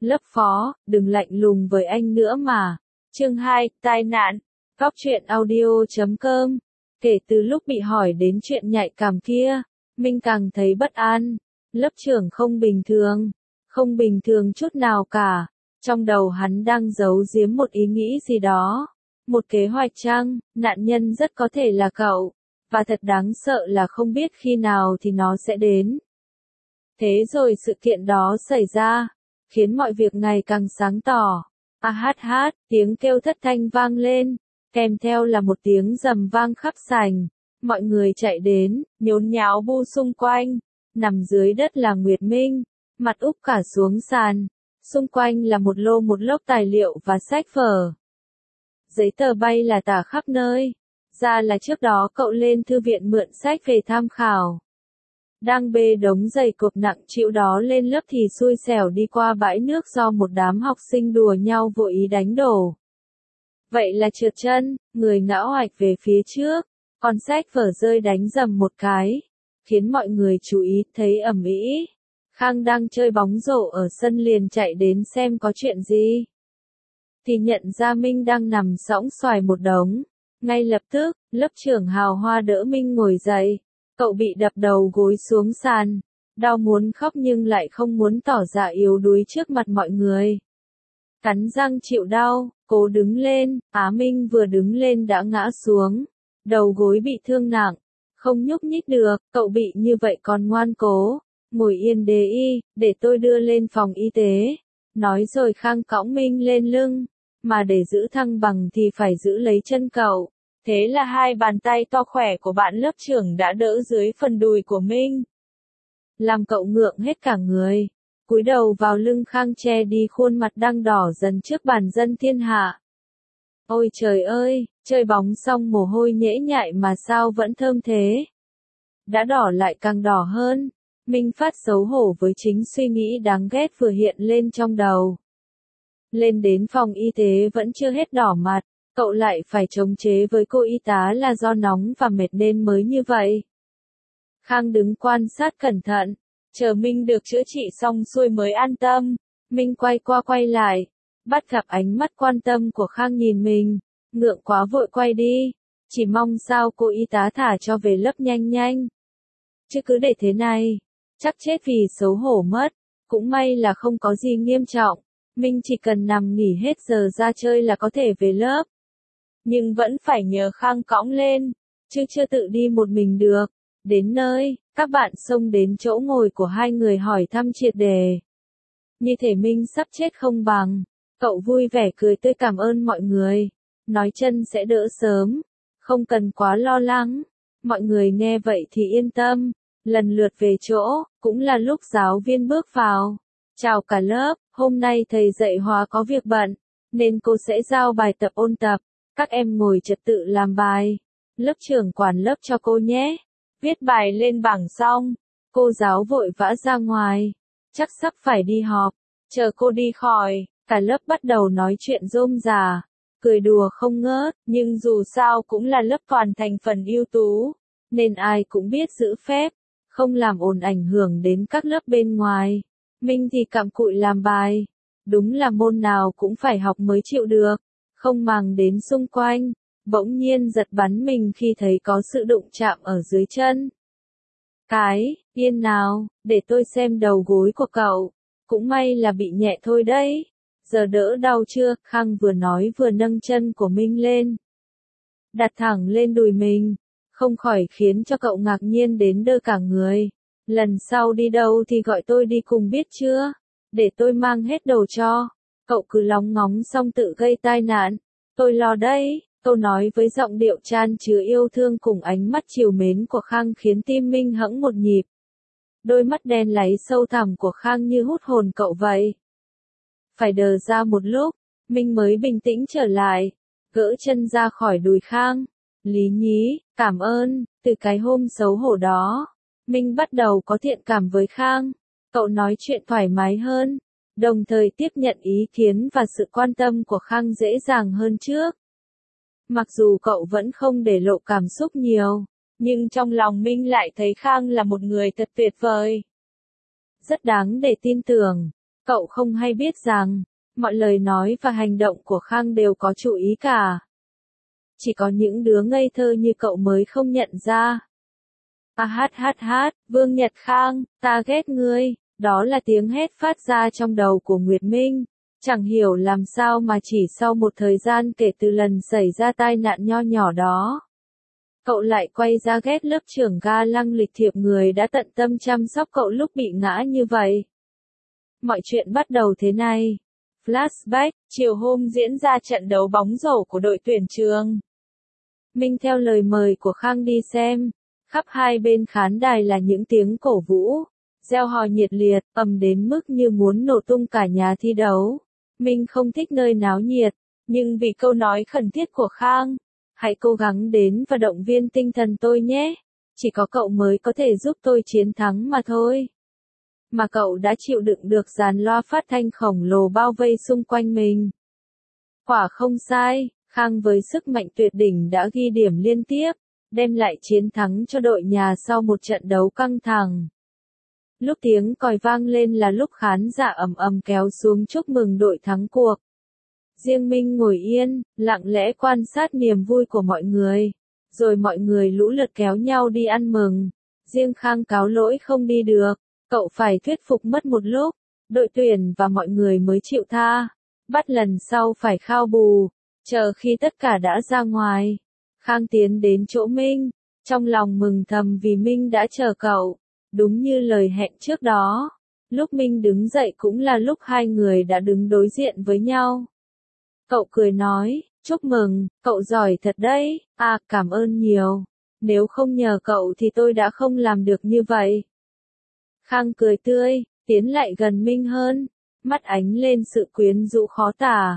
Lớp phó, đừng lạnh lùng với anh nữa mà. Chương 2, tai nạn. Góc truyện audio.com. Kể từ lúc bị hỏi đến chuyện nhạy cảm kia, Minh càng thấy bất an. Lớp trưởng không bình thường chút nào cả. Trong đầu hắn đang giấu giếm một ý nghĩ gì đó. Một kế hoạch chăng, nạn nhân rất có thể là cậu. Và thật đáng sợ là không biết khi nào thì nó sẽ đến. Thế rồi sự kiện đó xảy ra, khiến mọi việc ngày càng sáng tỏ. A hát hát, tiếng kêu thất thanh vang lên, kèm theo là một tiếng rầm vang khắp sảnh. Mọi người chạy đến, nhốn nháo bu xung quanh. Nằm dưới đất là Nguyệt Minh, mặt úp cả xuống sàn. Xung quanh là một lốc tài liệu và sách vở. Giấy tờ bay là tả khắp nơi. Ra là trước đó cậu lên thư viện mượn sách về tham khảo. Đang bê đống giày cộp nặng chịu đó lên lớp thì xui xẻo đi qua bãi nước do một đám học sinh đùa nhau vô ý đánh đổ. Vậy là trượt chân, người ngã oạch về phía trước, còn sách vở rơi đánh rầm một cái, khiến mọi người chú ý thấy ầm ĩ. Khang đang chơi bóng rổ ở sân liền chạy đến xem có chuyện gì. Thì nhận ra Minh đang nằm sõng xoài một đống. Ngay lập tức, lớp trưởng hào hoa đỡ Minh ngồi dậy. Cậu bị đập đầu gối xuống sàn. Đau muốn khóc nhưng lại không muốn tỏ ra yếu đuối trước mặt mọi người. Cắn răng chịu đau, cố đứng lên. Á Minh vừa đứng lên đã ngã xuống. Đầu gối bị thương nặng. Không nhúc nhích được, cậu bị như vậy còn ngoan cố. Ngồi yên để tôi đưa lên phòng y tế. Nói rồi Khang cõng Minh lên lưng. Mà để giữ thăng bằng thì phải giữ lấy chân cậu. Thế là hai bàn tay to khỏe của bạn lớp trưởng đã đỡ dưới phần đùi của Minh. Làm cậu ngượng hết cả người. Cúi đầu vào lưng Khang che đi khuôn mặt đang đỏ dần trước bàn dân thiên hạ. Ôi trời ơi, chơi bóng xong mồ hôi nhễ nhại mà sao vẫn thơm thế. Đã đỏ lại càng đỏ hơn. Minh phát xấu hổ với chính suy nghĩ đáng ghét vừa hiện lên trong đầu. Lên đến phòng y tế vẫn chưa hết đỏ mặt, cậu lại phải chống chế với cô y tá là do nóng và mệt nên mới như vậy. Khang đứng quan sát cẩn thận, chờ Minh được chữa trị xong xuôi mới an tâm. Minh quay qua quay lại, bắt gặp ánh mắt quan tâm của Khang nhìn mình, ngượng quá vội quay đi, chỉ mong sao cô y tá thả cho về lớp nhanh nhanh. Chứ cứ để thế này, chắc chết vì xấu hổ mất, cũng may là không có gì nghiêm trọng. Minh chỉ cần nằm nghỉ hết giờ ra chơi là có thể về lớp. Nhưng vẫn phải nhờ Khang cõng lên, chứ chưa tự đi một mình được. Đến nơi, các bạn xông đến chỗ ngồi của hai người hỏi thăm triệt đề. Như thể Minh sắp chết không bằng. Cậu vui vẻ cười tươi cảm ơn mọi người. Nói chân sẽ đỡ sớm. Không cần quá lo lắng. Mọi người nghe vậy thì yên tâm. Lần lượt về chỗ, cũng là lúc giáo viên bước vào. Chào cả lớp, hôm nay thầy dạy hóa có việc bận, nên cô sẽ giao bài tập ôn tập. Các em ngồi trật tự làm bài. Lớp trưởng quản lớp cho cô nhé. Viết bài lên bảng xong, cô giáo vội vã ra ngoài. Chắc sắp phải đi họp. Chờ cô đi khỏi, cả lớp bắt đầu nói chuyện rôm rả, cười đùa không ngớt, nhưng dù sao cũng là lớp toàn thành phần ưu tú, nên ai cũng biết giữ phép, không làm ồn ảnh hưởng đến các lớp bên ngoài. Minh thì cặm cụi làm bài. Đúng là môn nào cũng phải học mới chịu được. Không màng đến xung quanh. Bỗng nhiên giật bắn mình khi thấy có sự đụng chạm ở dưới chân. Yên nào, để tôi xem đầu gối của cậu. Cũng may là bị nhẹ thôi đấy. Giờ đỡ đau chưa? Khang vừa nói vừa nâng chân của Minh lên. Đặt thẳng lên đùi mình. Không khỏi khiến cho cậu ngạc nhiên đến đơ cả người. Lần sau đi đâu thì gọi tôi đi cùng biết chưa? Để tôi mang hết đồ cho. Cậu cứ lóng ngóng xong tự gây tai nạn. Tôi lo đấy. Câu nói với giọng điệu chan chứa yêu thương cùng ánh mắt trìu mến của Khang khiến tim Minh hẫng một nhịp. Đôi mắt đen láy sâu thẳm của Khang như hút hồn cậu vậy. Phải đờ ra một lúc, Minh mới bình tĩnh trở lại. Gỡ chân ra khỏi đùi Khang. Lý nhí, cảm ơn. Từ cái hôm xấu hổ đó, Minh bắt đầu có thiện cảm với Khang. Cậu nói chuyện thoải mái hơn, đồng thời tiếp nhận ý kiến và sự quan tâm của Khang dễ dàng hơn trước. Mặc dù cậu vẫn không để lộ cảm xúc nhiều, nhưng trong lòng Minh lại thấy Khang là một người thật tuyệt vời. Rất đáng để tin tưởng. Cậu không hay biết rằng, mọi lời nói và hành động của Khang đều có chủ ý cả. Chỉ có những đứa ngây thơ như cậu mới không nhận ra. Vương Nhật Khang, ta ghét ngươi, đó là tiếng hét phát ra trong đầu của Nguyệt Minh. Chẳng hiểu làm sao mà chỉ sau một thời gian kể từ lần xảy ra tai nạn nho nhỏ đó, cậu lại quay ra ghét lớp trưởng ga lăng lịch thiệp người đã tận tâm chăm sóc cậu lúc bị ngã như vậy. Mọi chuyện bắt đầu thế này. Flashback, chiều hôm diễn ra trận đấu bóng rổ của đội tuyển trường. Minh theo lời mời của Khang đi xem. Khắp hai bên khán đài là những tiếng cổ vũ, reo hò nhiệt liệt, ầm đến mức như muốn nổ tung cả nhà thi đấu. Minh không thích nơi náo nhiệt, nhưng vì câu nói khẩn thiết của Khang, hãy cố gắng đến và động viên tinh thần tôi nhé. Chỉ có cậu mới có thể giúp tôi chiến thắng mà thôi. Mà cậu đã chịu đựng được dàn loa phát thanh khổng lồ bao vây xung quanh mình. Quả không sai, Khang với sức mạnh tuyệt đỉnh đã ghi điểm liên tiếp, đem lại chiến thắng cho đội nhà sau một trận đấu căng thẳng. Lúc tiếng còi vang lên là lúc khán giả ầm ầm kéo xuống chúc mừng đội thắng cuộc. Riêng Minh ngồi yên, lặng lẽ quan sát niềm vui của mọi người, rồi mọi người lũ lượt kéo nhau đi ăn mừng. Riêng Khang cáo lỗi không đi được, cậu phải thuyết phục mất một lúc, đội tuyển và mọi người mới chịu tha, bắt lần sau phải khao bù. Chờ khi tất cả đã ra ngoài, Khang tiến đến chỗ Minh, trong lòng mừng thầm vì Minh đã chờ cậu, đúng như lời hẹn trước đó. Lúc Minh đứng dậy cũng là lúc hai người đã đứng đối diện với nhau. Cậu cười nói, chúc mừng, cậu giỏi thật đấy, cảm ơn nhiều, nếu không nhờ cậu thì tôi đã không làm được như vậy. Khang cười tươi, tiến lại gần Minh hơn, mắt ánh lên sự quyến rũ khó tả.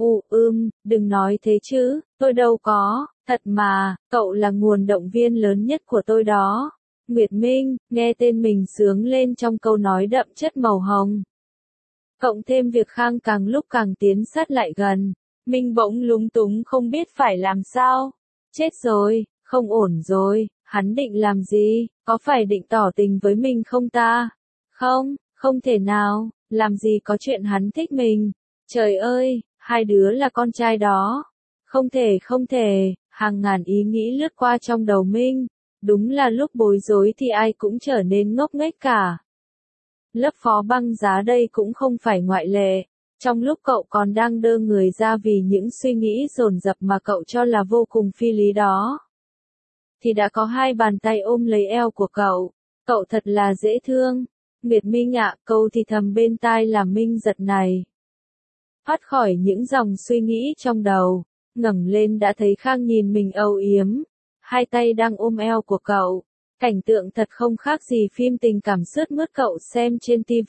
Đừng nói thế chứ, tôi đâu có, thật mà, cậu là nguồn động viên lớn nhất của tôi đó. Nguyệt Minh, nghe tên mình sướng lên trong câu nói đậm chất màu hồng. Cộng thêm việc Khang càng lúc càng tiến sát lại gần, Minh bỗng lúng túng không biết phải làm sao. Chết rồi, không ổn rồi, hắn định làm gì, có phải định tỏ tình với mình không ta? Không, không thể nào, làm gì có chuyện hắn thích mình. Trời ơi, hai đứa là con trai đó. Không thể, hàng ngàn ý nghĩ lướt qua trong đầu Minh. Đúng là lúc bối rối thì ai cũng trở nên ngốc nghếch cả. Lớp phó băng giá đây cũng không phải ngoại lệ. Trong lúc cậu còn đang đơ người ra vì những suy nghĩ dồn dập mà cậu cho là vô cùng phi lý đó, thì đã có hai bàn tay ôm lấy eo của cậu. Cậu thật là dễ thương. Nguyệt Minh ạ, câu thì thầm bên tai làm Minh giật này. Thoát khỏi những dòng suy nghĩ trong đầu, ngẩng lên đã thấy Khang nhìn mình âu yếm, hai tay đang ôm eo của cậu. Cảnh tượng thật không khác gì phim tình cảm sướt mướt cậu xem trên TV.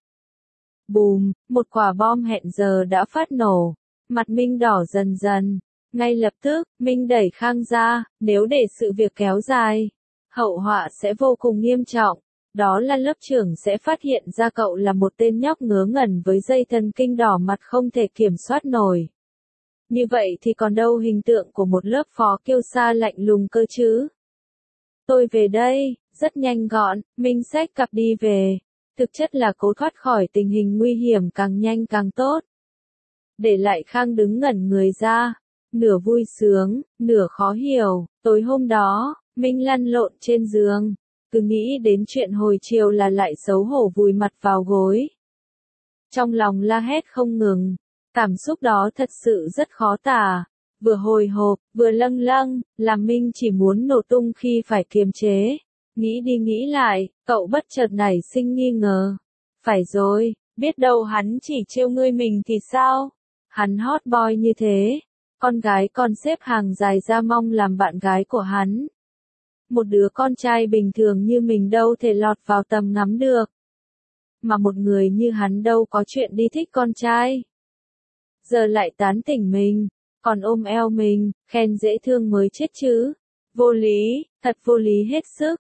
Bùm, một quả bom hẹn giờ đã phát nổ. Mặt Minh đỏ dần dần. Ngay lập tức, Minh đẩy Khang ra, nếu để sự việc kéo dài, hậu họa sẽ vô cùng nghiêm trọng. Đó là lớp trưởng sẽ phát hiện ra cậu là một tên nhóc ngớ ngẩn với dây thần kinh đỏ mặt không thể kiểm soát nổi. Như vậy thì còn đâu hình tượng của một lớp phó kiêu sa lạnh lùng cơ chứ. Tôi về đây, rất nhanh gọn, Minh xách cặp đi về. Thực chất là cố thoát khỏi tình hình nguy hiểm càng nhanh càng tốt. Để lại Khang đứng ngẩn người ra, nửa vui sướng, nửa khó hiểu. Tối hôm đó, Minh lăn lộn trên giường, cứ nghĩ đến chuyện hồi chiều là lại xấu hổ vùi mặt vào gối. Trong lòng la hét không ngừng, cảm xúc đó thật sự rất khó tả, vừa hồi hộp, vừa lâng lâng, làm Minh chỉ muốn nổ tung khi phải kiềm chế. Nghĩ đi nghĩ lại, cậu bất chợt nảy sinh nghi ngờ. Phải rồi, biết đâu hắn chỉ trêu ngươi mình thì sao? Hắn hot boy như thế, con gái còn xếp hàng dài ra mong làm bạn gái của hắn. Một đứa con trai bình thường như mình đâu thể lọt vào tầm ngắm được. Mà một người như hắn đâu có chuyện đi thích con trai. Giờ lại tán tỉnh mình, còn ôm eo mình, khen dễ thương mới chết chứ. Vô lý, thật vô lý hết sức.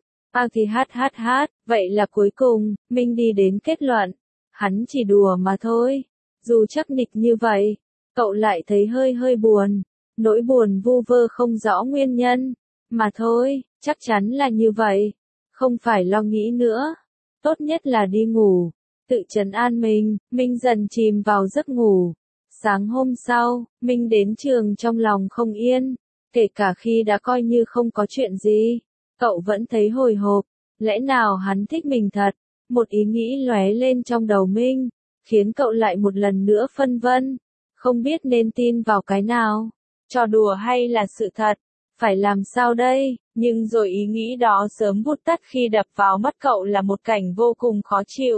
Vậy là cuối cùng, Minh đi đến kết luận. Hắn chỉ đùa mà thôi. Dù chắc nịch như vậy, cậu lại thấy hơi buồn. Nỗi buồn vu vơ không rõ nguyên nhân. Mà thôi, chắc chắn là như vậy. Không phải lo nghĩ nữa. Tốt nhất là đi ngủ. tự trấn an mình, Minh dần chìm vào giấc ngủ. Sáng hôm sau, Minh đến trường trong lòng không yên, kể cả khi đã coi như không có chuyện gì, cậu vẫn thấy hồi hộp, lẽ nào hắn thích mình thật? Một ý nghĩ lóe lên trong đầu Minh, khiến cậu lại một lần nữa phân vân, không biết nên tin vào cái nào, trò đùa hay là sự thật, phải làm sao đây, nhưng rồi ý nghĩ đó sớm vụt tắt khi đập vào mắt cậu là một cảnh vô cùng khó chịu.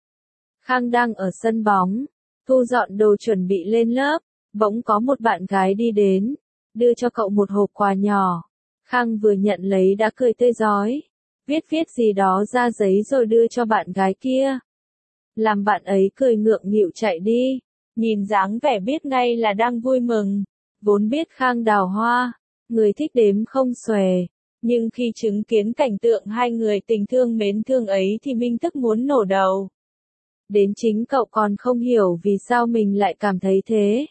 Khang đang ở sân bóng, thu dọn đồ chuẩn bị lên lớp, bỗng có một bạn gái đi đến, đưa cho cậu một hộp quà nhỏ. Khang vừa nhận lấy đã cười tươi rói, viết gì đó ra giấy rồi đưa cho bạn gái kia. Làm bạn ấy cười ngượng nghịu chạy đi, nhìn dáng vẻ biết ngay là đang vui mừng. Vốn biết Khang đào hoa, người thích đếm không xuể, nhưng khi chứng kiến cảnh tượng hai người tình thương mến thương ấy thì Minh tức muốn nổ đầu. Đến chính cậu còn không hiểu vì sao mình lại cảm thấy thế.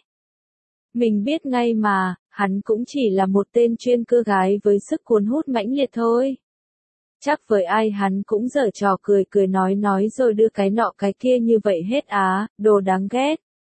Mình biết ngay mà, hắn cũng chỉ là một tên chuyên cưa gái với sức cuốn hút mãnh liệt thôi. Chắc với ai hắn cũng giở trò cười nói rồi đưa cái nọ cái kia như vậy hết á, đồ đáng ghét.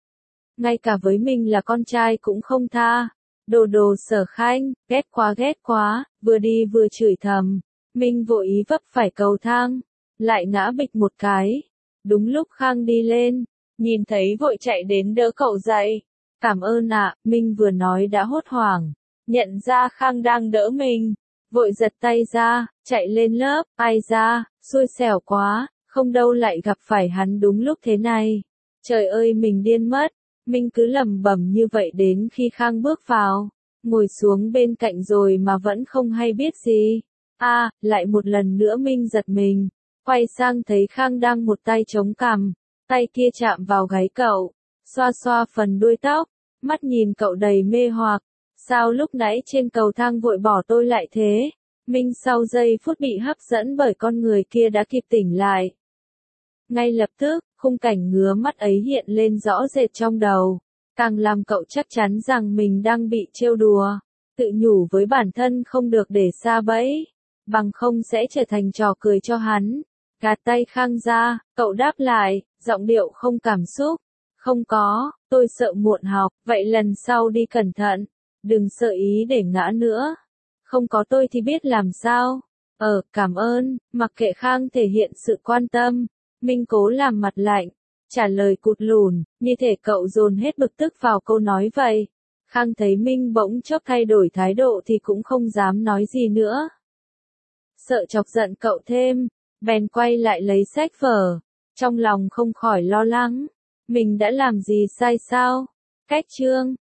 Ngay cả với mình là con trai cũng không tha. Đồ Sở Khanh, ghét quá, vừa đi vừa chửi thầm. Minh vội ý vấp phải cầu thang, lại ngã bịch một cái. Đúng lúc Khang đi lên, nhìn thấy vội chạy đến đỡ cậu dậy. Cảm ơn ạ, Minh vừa nói đã hốt hoảng, nhận ra Khang đang đỡ mình. Vội giật tay ra, chạy lên lớp, ai ra, xui xẻo quá, không đâu lại gặp phải hắn đúng lúc thế này. Trời ơi mình điên mất, Minh cứ lẩm bẩm như vậy đến khi Khang bước vào, ngồi xuống bên cạnh rồi mà vẫn không hay biết gì. Lại một lần nữa Minh giật mình, quay sang thấy Khang đang một tay chống cằm, tay kia chạm vào gáy cậu, xoa xoa phần đuôi tóc, mắt nhìn cậu đầy mê hoặc. Sao lúc nãy trên cầu thang vội bỏ tôi lại thế? Minh sau giây phút bị hấp dẫn bởi con người kia đã kịp tỉnh lại. Ngay lập tức, khung cảnh ngứa mắt ấy hiện lên rõ rệt trong đầu, càng làm cậu chắc chắn rằng mình đang bị trêu đùa, tự nhủ với bản thân không được để sa bẫy, bằng không sẽ trở thành trò cười cho hắn. Gạt tay Khang ra, cậu đáp lại, giọng điệu không cảm xúc. Không có, tôi sợ muộn học, vậy lần sau đi cẩn thận. Đừng sợ ý để ngã nữa. Không có tôi thì biết làm sao. Cảm ơn, mặc kệ Khang thể hiện sự quan tâm. Minh cố làm mặt lạnh, trả lời cụt lùn, như thể cậu dồn hết bực tức vào câu nói vậy. Khang thấy Minh bỗng chốc thay đổi thái độ thì cũng không dám nói gì nữa. Sợ chọc giận cậu thêm, bèn quay lại lấy sách vở. Trong lòng không khỏi lo lắng. Mình đã làm gì sai sao? Cách chương